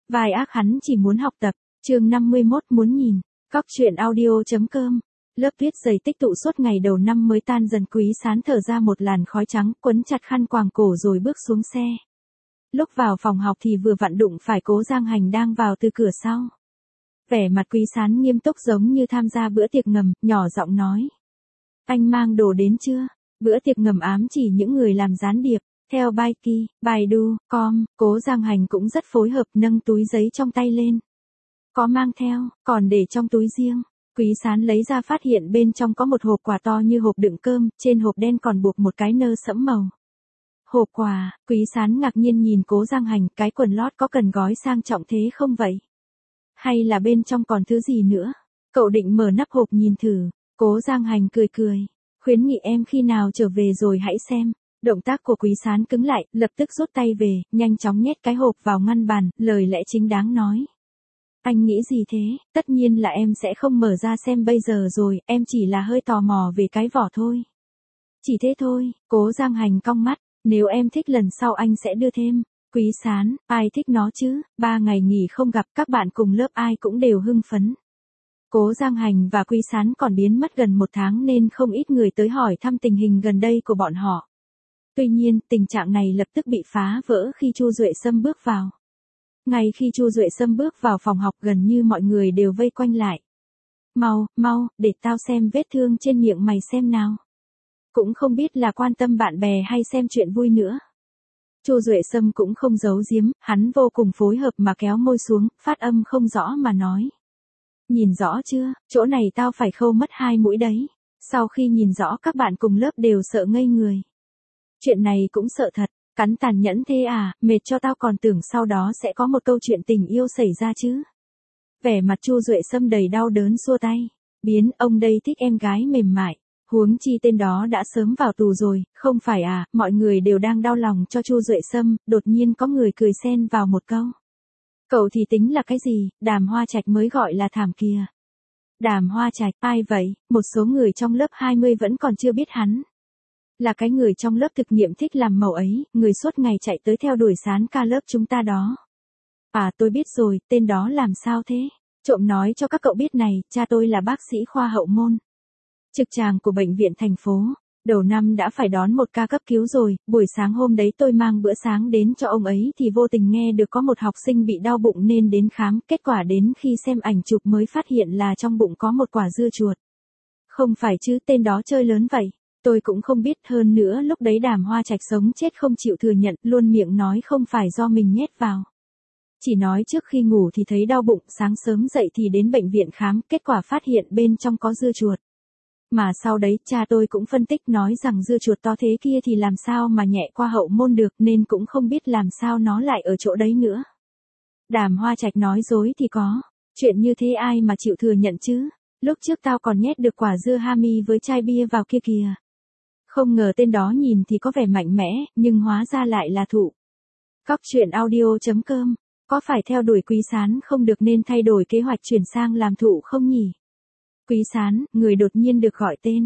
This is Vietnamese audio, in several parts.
Vai ác hắn chỉ muốn học tập. Chương 51 muốn nhìn. Cóc truyện audio.com. Lớp tuyết dày tích tụ suốt ngày đầu năm mới tan dần, Quý Sán thở ra một làn khói trắng, quấn chặt khăn quàng cổ rồi bước xuống xe. Lúc vào phòng học thì vừa vặn đụng phải Cố Giang Hành đang vào từ cửa sau. Vẻ mặt Quý Sán nghiêm túc giống như tham gia bữa tiệc ngầm, nhỏ giọng nói. Anh mang đồ đến chưa? Bữa tiệc ngầm ám chỉ những người làm gián điệp. Theo Baiki, Baidu.com, Cố Giang Hành cũng rất phối hợp, nâng túi giấy trong tay lên. Có mang theo, còn để trong túi riêng. Quý Sán lấy ra phát hiện bên trong có một hộp quà to như hộp đựng cơm, trên hộp đen còn buộc một cái nơ sẫm màu. Hộp quà, Quý Sán ngạc nhiên nhìn Cố Giang Hành, cái quần lót có cần gói sang trọng thế không vậy? Hay là bên trong còn thứ gì nữa? Cậu định mở nắp hộp nhìn thử. Cố Giang Hành cười cười, khuyến nghị em khi nào trở về rồi hãy xem. Động tác của Quý Sán cứng lại, lập tức rút tay về, nhanh chóng nhét cái hộp vào ngăn bàn, lời lẽ chính đáng nói. Anh nghĩ gì thế? Tất nhiên là em sẽ không mở ra xem bây giờ rồi, em chỉ là hơi tò mò về cái vỏ thôi. Chỉ thế thôi. Cố Giang Hành cong mắt, nếu em thích lần sau anh sẽ đưa thêm. Quý Sán, ai thích nó chứ, 3 ngày nghỉ không gặp, các bạn cùng lớp ai cũng đều hưng phấn. Cố Giang Hành và Quý Sán còn biến mất gần 1 tháng nên không ít người tới hỏi thăm tình hình gần đây của bọn họ. Tuy nhiên, tình trạng này lập tức bị phá vỡ khi Chu Duệ Sâm bước vào. Ngay khi Chu Duệ Sâm bước vào phòng học, gần như mọi người đều vây quanh lại. Mau, để tao xem vết thương trên miệng mày xem nào. Cũng không biết là quan tâm bạn bè hay xem chuyện vui nữa. Chu Duệ Sâm cũng không giấu giếm, hắn vô cùng phối hợp mà kéo môi xuống, phát âm không rõ mà nói. Nhìn rõ chưa, chỗ này tao phải khâu mất 2 mũi đấy. Sau khi nhìn rõ các bạn cùng lớp đều sợ ngây người. Chuyện này cũng sợ thật, cắn tàn nhẫn thế à, mệt cho tao, còn tưởng sau đó sẽ có một câu chuyện tình yêu xảy ra chứ. Vẻ mặt Chu Duệ Sâm đầy đau đớn xua tay. Biến, ông đây thích em gái mềm mại. Huống chi tên đó đã sớm vào tù rồi, không phải à? Mọi người đều đang đau lòng cho Chu Duệ Sâm, đột nhiên có người cười xen vào một câu. Cậu thì tính là cái gì, Đàm Hoa Trạch mới gọi là thảm kìa. Đàm Hoa Trạch, ai vậy? Một số người trong lớp 20 vẫn còn chưa biết hắn. Là cái người trong lớp thực nghiệm thích làm màu ấy, người suốt ngày chạy tới theo đuổi Sán ca lớp chúng ta đó. À, tôi biết rồi, tên đó làm sao thế? Trộm nói cho các cậu biết này, cha tôi là bác sĩ khoa hậu môn. Trực tràng của bệnh viện thành phố. Đầu năm đã phải đón một ca cấp cứu rồi, buổi sáng hôm đấy tôi mang bữa sáng đến cho ông ấy thì vô tình nghe được có một học sinh bị đau bụng nên đến khám, kết quả đến khi xem ảnh chụp mới phát hiện là trong bụng có một quả dưa chuột. Không phải chứ, tên đó chơi lớn vậy. Tôi cũng không biết, hơn nữa lúc đấy Đàm Hoa Trạch sống chết không chịu thừa nhận, luôn miệng nói không phải do mình nhét vào. Chỉ nói trước khi ngủ thì thấy đau bụng, sáng sớm dậy thì đến bệnh viện khám, kết quả phát hiện bên trong có dưa chuột. Mà sau đấy cha tôi cũng phân tích nói rằng dưa chuột to thế kia thì làm sao mà nhẹ qua hậu môn được, nên cũng không biết làm sao nó lại ở chỗ đấy nữa. Đàm Hoa Trạch nói dối thì có, chuyện như thế ai mà chịu thừa nhận chứ, lúc trước tao còn nhét được quả dưa hami với chai bia vào kia kìa. Không ngờ tên đó nhìn thì có vẻ mạnh mẽ, nhưng hóa ra lại là thụ. Cóc truyện audio.com, có phải theo đuổi Quý Sán không được nên thay đổi kế hoạch chuyển sang làm thụ không nhỉ? Quý Sán, người đột nhiên được gọi tên,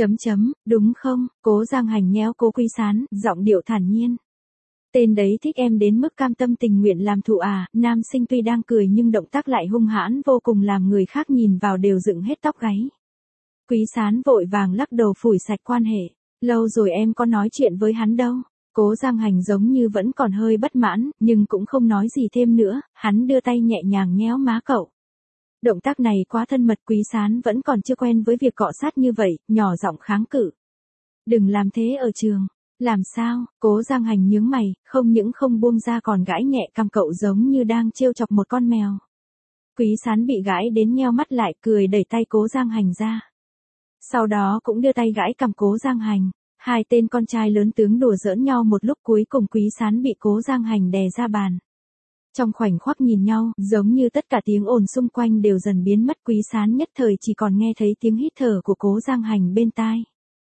đúng không? Cố Giang Hành nhéo Cố Quý Sán, giọng điệu thản nhiên. Tên đấy thích em đến mức cam tâm tình nguyện làm thụ à? Nam sinh tuy đang cười nhưng động tác lại hung hãn vô cùng, làm người khác nhìn vào đều dựng hết tóc gáy. Quý Sán vội vàng lắc đầu phủi sạch quan hệ. Lâu rồi em có nói chuyện với hắn đâu. Cố Giang Hành giống như vẫn còn hơi bất mãn, nhưng cũng không nói gì thêm nữa, hắn đưa tay nhẹ nhàng nhéo má cậu. Động tác này quá thân mật, Quý Sán vẫn còn chưa quen với việc cọ sát như vậy, nhỏ giọng kháng cự. Đừng làm thế ở trường. Làm sao? Cố Giang Hành nhướng mày, không những không buông ra còn gãi nhẹ cằm cậu giống như đang trêu chọc một con mèo. Quý Sán bị gãi đến nheo mắt lại, cười đẩy tay Cố Giang Hành ra. Sau đó cũng đưa tay gãi cằm Cố Giang Hành. Hai tên con trai lớn tướng đùa giỡn nhau một lúc, cuối cùng Quý Sán bị Cố Giang Hành đè ra bàn. Trong khoảnh khắc nhìn nhau, giống như tất cả tiếng ồn xung quanh đều dần biến mất, Quý Sán nhất thời chỉ còn nghe thấy tiếng hít thở của Cố Giang Hành bên tai.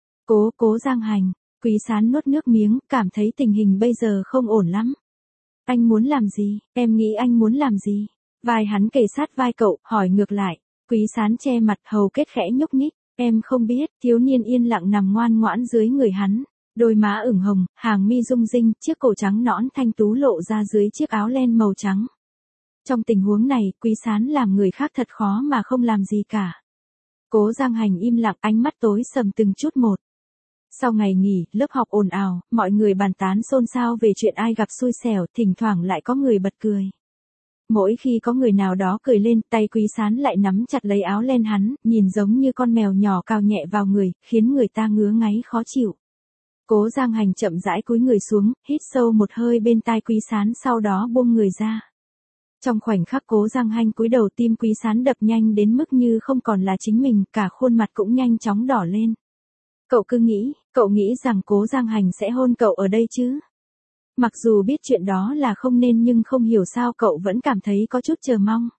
Cố Giang Hành, Quý Sán nuốt nước miếng, cảm thấy tình hình bây giờ không ổn lắm. Anh muốn làm gì? Em nghĩ anh muốn làm gì? Vai hắn kề sát vai cậu, hỏi ngược lại. Quý Sán che mặt, hầu kết khẽ nhúc nhích. Em không biết. Thiếu niên yên lặng nằm ngoan ngoãn dưới người hắn. Đôi má ửng hồng, hàng mi rung rinh, chiếc cổ trắng nõn thanh tú lộ ra dưới chiếc áo len màu trắng. Trong tình huống này, Quý Sán làm người khác thật khó mà không làm gì cả. Cố Giang Hành im lặng, ánh mắt tối sầm từng chút một. Sau ngày nghỉ, lớp học ồn ào, mọi người bàn tán xôn xao về chuyện ai gặp xui xẻo, thỉnh thoảng lại có người bật cười. Mỗi khi có người nào đó cười lên, tay Quý Sán lại nắm chặt lấy áo len hắn, nhìn giống như con mèo nhỏ cào nhẹ vào người, khiến người ta ngứa ngáy khó chịu. Cố Giang Hành chậm rãi cúi người xuống, hít sâu một hơi bên tai Quý Sán, sau đó buông người ra. Trong khoảnh khắc Cố Giang Hành cúi đầu, tim Quý Sán đập nhanh đến mức như không còn là chính mình, cả khuôn mặt cũng nhanh chóng đỏ lên. Cậu nghĩ rằng Cố Giang Hành sẽ hôn cậu ở đây chứ? Mặc dù biết chuyện đó là không nên nhưng không hiểu sao cậu vẫn cảm thấy có chút chờ mong.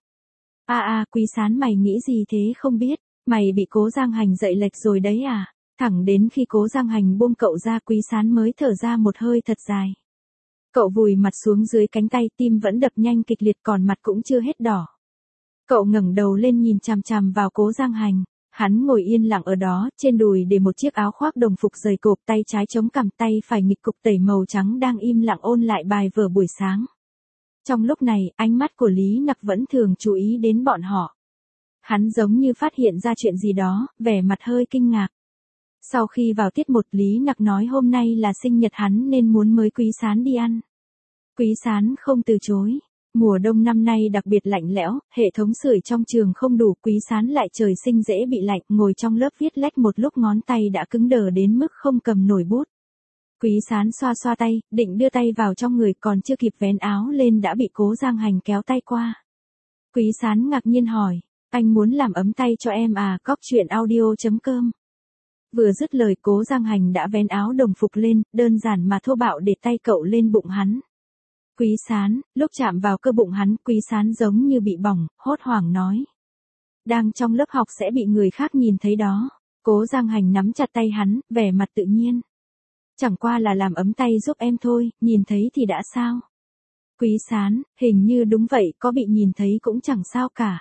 Quý Sán, mày nghĩ gì thế không biết, mày bị Cố Giang Hành dạy lệch rồi đấy à? Thẳng đến khi Cố Giang Hành buông cậu ra, Quý Sán mới thở ra một hơi thật dài. Cậu vùi mặt xuống dưới cánh tay, tim vẫn đập nhanh kịch liệt, còn mặt cũng chưa hết đỏ. Cậu ngẩng đầu lên nhìn chằm chằm vào Cố Giang Hành. Hắn ngồi yên lặng ở đó, trên đùi để một chiếc áo khoác đồng phục dày cộp, tay trái chống cằm, tay phải nghịch cục tẩy màu trắng đang im lặng ôn lại bài vở buổi sáng. Trong lúc này, ánh mắt của Lý Nặc vẫn thường chú ý đến bọn họ. Hắn giống như phát hiện ra chuyện gì đó, vẻ mặt hơi kinh ngạc. Sau khi vào tiết 1, Lý Nặc nói hôm nay là sinh nhật hắn nên muốn mời Quý Sán đi ăn. Quý Sán không từ chối. Mùa đông năm nay đặc biệt lạnh lẽo, hệ thống sưởi trong trường không đủ, Quý Sán lại trời sinh dễ bị lạnh, ngồi trong lớp viết lách một lúc ngón tay đã cứng đờ đến mức không cầm nổi bút. Quý Sán xoa xoa tay, định đưa tay vào trong người, còn chưa kịp vén áo lên đã bị Cố Giang Hành kéo tay qua. Quý Sán ngạc nhiên hỏi, anh muốn làm ấm tay cho em à? Cóc truyện audio.com. Vừa dứt lời, Cố Giang Hành đã vén áo đồng phục lên, đơn giản mà thô bạo để tay cậu lên bụng hắn. Quý Sán, lúc chạm vào cơ bụng hắn, Quý Sán giống như bị bỏng, hốt hoảng nói. Đang trong lớp học sẽ bị người khác nhìn thấy đó. Cố Giang Hành nắm chặt tay hắn, vẻ mặt tự nhiên. Chẳng qua là làm ấm tay giúp em thôi, nhìn thấy thì đã sao? Quý Sán, hình như đúng vậy, có bị nhìn thấy cũng chẳng sao cả.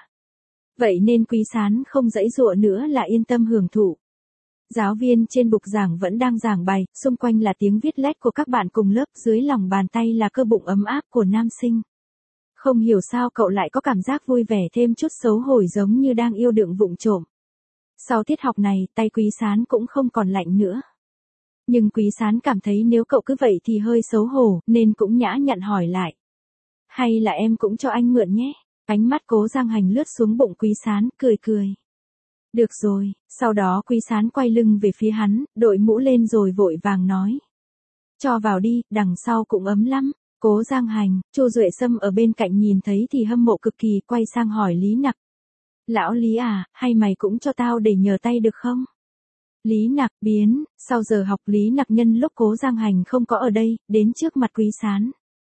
Vậy nên Quý Sán không giãy giụa nữa là yên tâm hưởng thụ. Giáo viên trên bục giảng vẫn đang giảng bài, xung quanh là tiếng viết lách của các bạn cùng lớp, dưới lòng bàn tay là cơ bụng ấm áp của nam sinh. Không hiểu sao cậu lại có cảm giác vui vẻ thêm chút xấu hổ, giống như đang yêu đương vụng trộm. Sau tiết học này, tay Quý Sán cũng không còn lạnh nữa. Nhưng Quý Sán cảm thấy nếu cậu cứ vậy thì hơi xấu hổ, nên cũng nhã nhặn hỏi lại. Hay là em cũng cho anh mượn nhé? Ánh mắt Cố Giang Hành lướt xuống bụng Quý Sán, cười cười. Được rồi, sau đó Quý Sán quay lưng về phía hắn, đội mũ lên rồi vội vàng nói. Cho vào đi, đằng sau cũng ấm lắm. Cố Giang Hành, Chu Duệ Sâm ở bên cạnh nhìn thấy thì hâm mộ cực kỳ, quay sang hỏi Lý Nặc. Lão Lý à, hay mày cũng cho tao để nhờ tay được không? Lý Nặc biến, sau giờ học Lý Nặc nhân lúc Cố Giang Hành không có ở đây, đến trước mặt Quý Sán.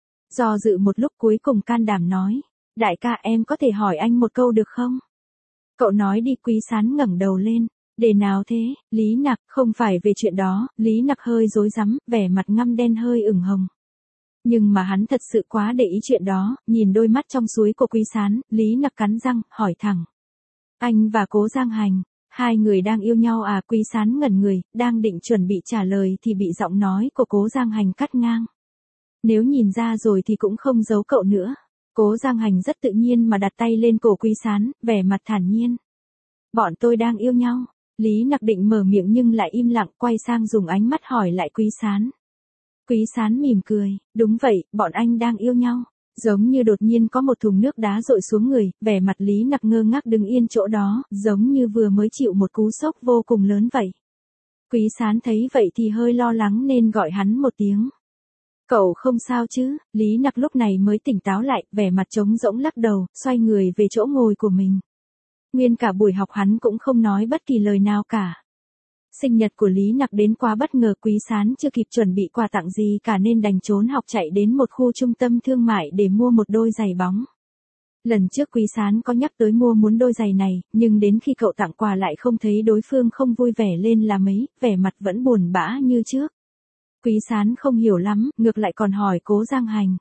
Do dự một lúc cuối cùng can đảm nói. Đại ca, em có thể hỏi anh một câu được không? Cậu nói đi. Quý Sán ngẩng đầu lên. Để nào thế? Lý Nặc, không phải về chuyện đó. Lý Nặc hơi rối rắm, vẻ mặt ngăm đen hơi ửng hồng. Nhưng mà hắn thật sự quá để ý chuyện đó, nhìn đôi mắt trong suối của Quý Sán, Lý Nặc cắn răng, hỏi thẳng. Anh và Cố Giang Hành, hai người đang yêu nhau à? Quý Sán ngẩn người, đang định chuẩn bị trả lời thì bị giọng nói của Cố Giang Hành cắt ngang. Nếu nhìn ra rồi thì cũng không giấu cậu nữa. Cố Giang Hành rất tự nhiên mà đặt tay lên cổ Quý Sán, vẻ mặt thản nhiên. Bọn tôi đang yêu nhau. Lý Nặc định mở miệng nhưng lại im lặng, quay sang dùng ánh mắt hỏi lại Quý Sán. Quý Sán mỉm cười, đúng vậy, bọn anh đang yêu nhau. Giống như đột nhiên có một thùng nước đá dội xuống người, vẻ mặt Lý Nặc ngơ ngác đứng yên chỗ đó, giống như vừa mới chịu một cú sốc vô cùng lớn vậy. Quý Sán thấy vậy thì hơi lo lắng nên gọi hắn một tiếng. Cậu không sao chứ? Lý Nặc lúc này mới tỉnh táo lại, vẻ mặt trống rỗng lắc đầu, xoay người về chỗ ngồi của mình. Nguyên cả buổi học hắn cũng không nói bất kỳ lời nào cả. Sinh nhật của Lý Nặc đến quá bất ngờ, Quý Sán chưa kịp chuẩn bị quà tặng gì cả nên đành trốn học chạy đến một khu trung tâm thương mại để mua một đôi giày bóng. Lần trước Quý Sán có nhắc tới muốn đôi giày này, nhưng đến khi cậu tặng quà lại không thấy đối phương không vui vẻ lên là mấy, vẻ mặt vẫn buồn bã như trước. Quý Sán không hiểu lắm, ngược lại còn hỏi Cố Giang Hành.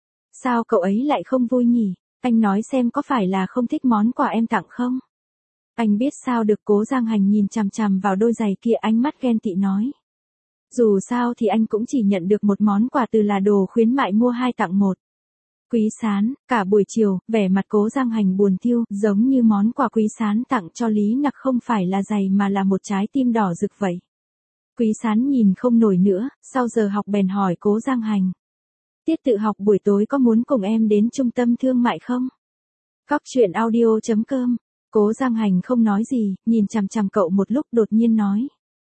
Sao cậu ấy lại không vui nhỉ? Anh nói xem có phải là không thích món quà em tặng không? Anh biết sao được? Cố Giang Hành nhìn chằm chằm vào đôi giày kia, ánh mắt ghen tị nói. Dù sao thì anh cũng chỉ nhận được một món quà từ là đồ khuyến mại mua 2 tặng 1. Quý Sán, cả buổi chiều, vẻ mặt Cố Giang Hành buồn thiu, giống như món quà Quý Sán tặng cho Lý Nặc không phải là giày mà là một trái tim đỏ rực vậy. Quý Sán nhìn không nổi nữa, sau giờ học bèn hỏi Cố Giang Hành. Tiết tự học buổi tối có muốn cùng em đến trung tâm thương mại không? Cóc truyện audio.com. Cố Giang Hành không nói gì, nhìn chằm chằm cậu một lúc đột nhiên nói.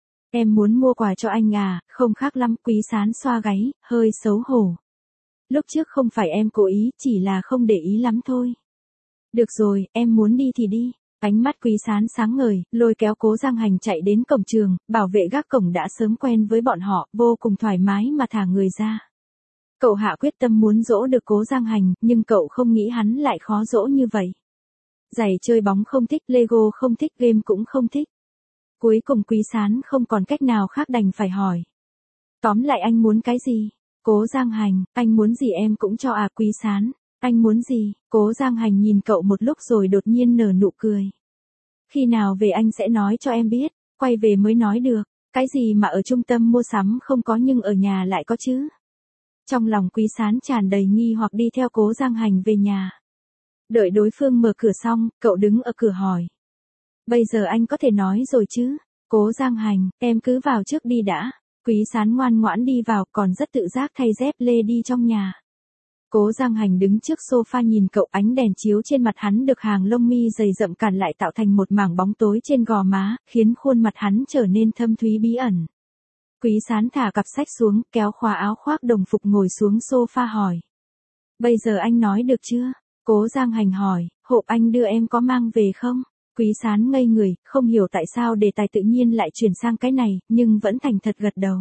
Em muốn mua quà cho anh à, không khác lắm. Quý Sán xoa gáy, hơi xấu hổ. Lúc trước không phải em cố ý, chỉ là không để ý lắm thôi. Được rồi, em muốn đi thì đi. Ánh mắt Quý Sán sáng ngời, lôi kéo Cố Giang Hành chạy đến cổng trường, bảo vệ gác cổng đã sớm quen với bọn họ, vô cùng thoải mái mà thả người ra. Cậu hạ quyết tâm muốn dỗ được Cố Giang Hành, nhưng cậu không nghĩ hắn lại khó dỗ như vậy. Giày chơi bóng không thích, Lego không thích, game cũng không thích. Cuối cùng Quý Sán không còn cách nào khác đành phải hỏi. Tóm lại anh muốn cái gì? Cố Giang Hành, anh muốn gì em cũng cho à. Quý Sán, anh muốn gì? Cố Giang Hành nhìn cậu một lúc rồi đột nhiên nở nụ cười. Khi nào về anh sẽ nói cho em biết, quay về mới nói được. Cái gì mà ở trung tâm mua sắm không có nhưng ở nhà lại có chứ? Trong lòng Quý Sán tràn đầy nghi hoặc đi theo Cố Giang Hành về nhà. Đợi đối phương mở cửa xong, cậu đứng ở cửa hỏi. Bây giờ anh có thể nói rồi chứ? Cố Giang Hành, em cứ vào trước đi đã. Quý Sán ngoan ngoãn đi vào, còn rất tự giác thay dép lê đi trong nhà. Cố Giang Hành đứng trước sofa nhìn cậu, ánh đèn chiếu trên mặt hắn được hàng lông mi dày rậm cản lại tạo thành một mảng bóng tối trên gò má, khiến khuôn mặt hắn trở nên thâm thúy bí ẩn. Quý Sán thả cặp sách xuống, kéo khóa áo khoác đồng phục ngồi xuống sofa hỏi. Bây giờ anh nói được chưa? Cố Giang Hành hỏi, hộp anh đưa em có mang về không? Quý Sán ngây người, không hiểu tại sao đề tài tự nhiên lại chuyển sang cái này, nhưng vẫn thành thật gật đầu.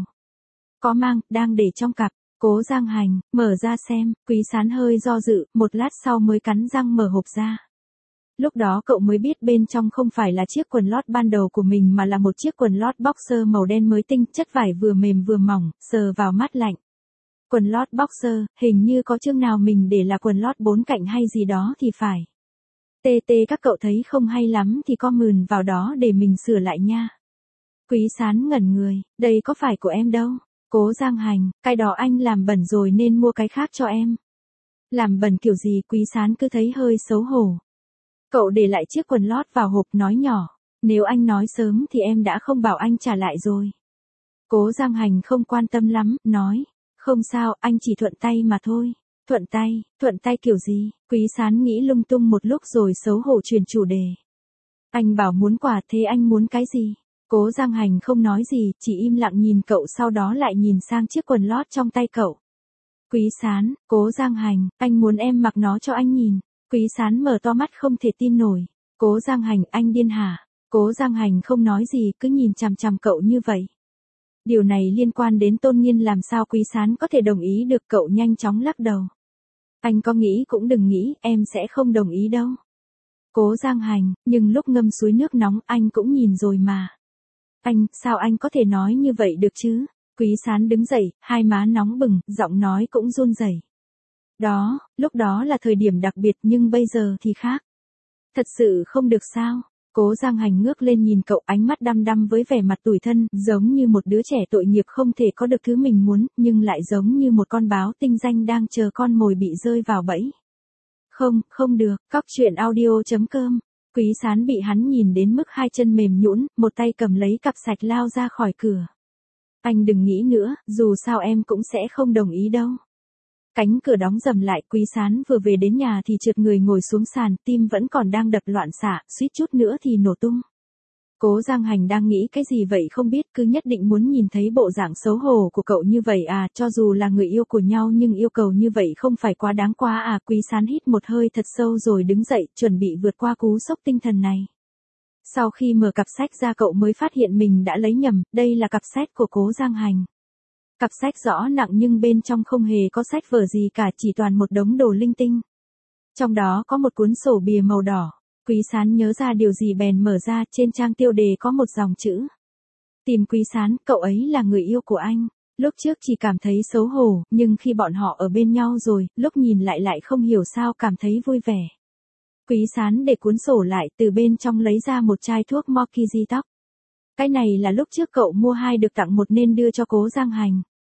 Có mang, đang để trong cặp. Cố Giang Hành, mở ra xem. Quý Sán hơi do dự, một lát sau mới cắn răng mở hộp ra. Lúc đó cậu mới biết bên trong không phải là chiếc quần lót ban đầu của mình mà là một chiếc quần lót boxer màu đen mới tinh, chất vải vừa mềm vừa mỏng, sờ vào mát lạnh. Quần lót boxer, hình như có chương nào mình để là quần lót 4 cạnh hay gì đó thì phải. Các cậu thấy không hay lắm thì comment vào đó để mình sửa lại nha. Quý Sán ngẩn người, đây có phải của em đâu. Cố Giang Hành, cái đó anh làm bẩn rồi nên mua cái khác cho em. Làm bẩn kiểu gì? Quý Sán cứ thấy hơi xấu hổ. Cậu để lại chiếc quần lót vào hộp nói nhỏ. Nếu anh nói sớm thì em đã không bảo anh trả lại rồi. Cố Giang Hành không quan tâm lắm, nói. Không sao, anh chỉ thuận tay mà thôi. Thuận tay kiểu gì? Quý Sán nghĩ lung tung một lúc rồi xấu hổ chuyển chủ đề. Anh bảo muốn quà, thế anh muốn cái gì? Cố Giang Hành không nói gì, chỉ im lặng nhìn cậu, sau đó lại nhìn sang chiếc quần lót trong tay cậu. Quý Sán, Cố Giang Hành, anh muốn em mặc nó cho anh nhìn. Quý Sán mở to mắt không thể tin nổi. Cố Giang Hành, anh điên hả? Cố Giang Hành không nói gì, cứ nhìn chằm chằm cậu như vậy. Điều này liên quan đến tôn nghiêm, làm sao Quý Sán có thể đồng ý được? Cậu nhanh chóng lắc đầu. Anh có nghĩ cũng đừng nghĩ, em sẽ không đồng ý đâu. Cố Giang Hành, nhưng lúc ngâm suối nước nóng anh cũng nhìn rồi mà. Sao anh có thể nói như vậy được chứ? Quý Sán đứng dậy, hai má nóng bừng, giọng nói cũng run rẩy. Lúc đó là thời điểm đặc biệt nhưng bây giờ thì khác. Thật sự không được sao? Cố Giang Hành ngước lên nhìn cậu, ánh mắt đăm đăm với vẻ mặt tủi thân, giống như một đứa trẻ tội nghiệp không thể có được thứ mình muốn, nhưng lại giống như một con báo tinh danh đang chờ con mồi bị rơi vào bẫy. Không được. Cóc truyện audio.com. Quý Sán bị hắn nhìn đến mức hai chân mềm nhũn, một tay cầm lấy cặp sạch lao ra khỏi cửa. Anh đừng nghĩ nữa, dù sao em cũng sẽ không đồng ý đâu. Cánh cửa đóng rầm lại, Quý Sán vừa về đến nhà thì trượt người ngồi xuống sàn, tim vẫn còn đang đập loạn xạ, suýt chút nữa thì nổ tung. Cố Giang Hành đang nghĩ cái gì vậy không biết, cứ nhất định muốn nhìn thấy bộ dạng xấu hổ của cậu như vậy à, cho dù là người yêu của nhau nhưng yêu cầu như vậy không phải quá đáng quá à. Quý Sán hít một hơi thật sâu rồi đứng dậy, chuẩn bị vượt qua cú sốc tinh thần này. Sau khi mở cặp sách ra cậu mới phát hiện mình đã lấy nhầm, đây là cặp sách của Cố Giang Hành. Cặp sách rõ nặng nhưng bên trong không hề có sách vở gì cả, chỉ toàn một đống đồ linh tinh. Trong đó có một cuốn sổ bìa màu đỏ. Quý Sán nhớ ra điều gì bèn mở ra, trên trang tiêu đề có một dòng chữ. Tìm Quý Sán, cậu ấy là người yêu của anh. Lúc trước chỉ cảm thấy xấu hổ, nhưng khi bọn họ ở bên nhau rồi, lúc nhìn lại không hiểu sao cảm thấy vui vẻ. Quý Sán để cuốn sổ lại, từ bên trong lấy ra một chai thuốc Mokizi tóc. Cái này là lúc trước cậu mua 2 được tặng 1 nên đưa cho Cố Giang Hành.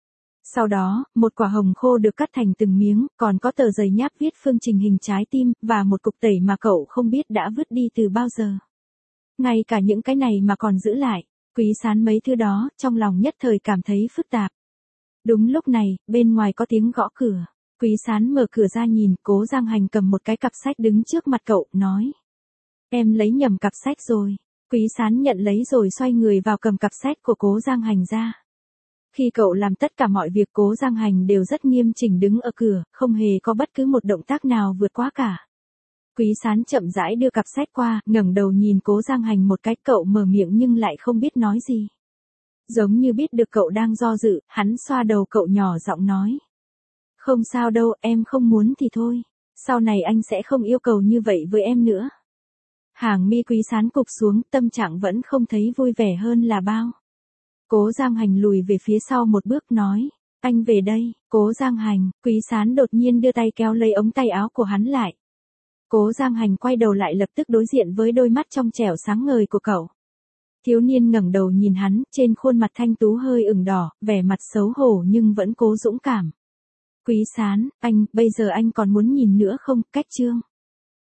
Sau đó, một quả hồng khô được cắt thành từng miếng, còn có tờ giấy nháp viết phương trình hình trái tim, và một cục tẩy mà cậu không biết đã vứt đi từ bao giờ. Ngay cả những cái này mà còn giữ lại. Quý Sán mấy thứ đó, trong lòng nhất thời cảm thấy phức tạp. Đúng lúc này, bên ngoài có tiếng gõ cửa. Quý Sán mở cửa ra nhìn, Cố Giang Hành cầm một cái cặp sách đứng trước mặt cậu, nói. Em lấy nhầm cặp sách rồi. Quý Sán nhận lấy rồi xoay người vào cầm cặp sách của Cố Giang Hành ra. Khi cậu làm tất cả mọi việc, Cố Giang Hành đều rất nghiêm chỉnh đứng ở cửa, không hề có bất cứ một động tác nào vượt quá cả. Quý Sán chậm rãi đưa cặp sách qua, ngẩng đầu nhìn Cố Giang Hành một cái, cậu mở miệng nhưng lại không biết nói gì. Giống như biết được cậu đang do dự, hắn xoa đầu cậu nhỏ giọng nói. Không sao đâu, em không muốn thì thôi. Sau này anh sẽ không yêu cầu như vậy với em nữa. Hàng mi Quý Sán cụp xuống, tâm trạng vẫn không thấy vui vẻ hơn là bao. Cố Giang Hành lùi về phía sau một bước nói. Anh về đây. Cố Giang Hành. Quý Sán đột nhiên đưa tay kéo lấy ống tay áo của hắn lại. Cố Giang Hành quay đầu lại, lập tức đối diện với đôi mắt trong trẻo sáng ngời của cậu. Thiếu niên ngẩng đầu nhìn hắn, trên khuôn mặt thanh tú hơi ửng đỏ, vẻ mặt xấu hổ nhưng vẫn cố dũng cảm. Quý Sán, bây giờ anh còn muốn nhìn nữa không? Cách chương.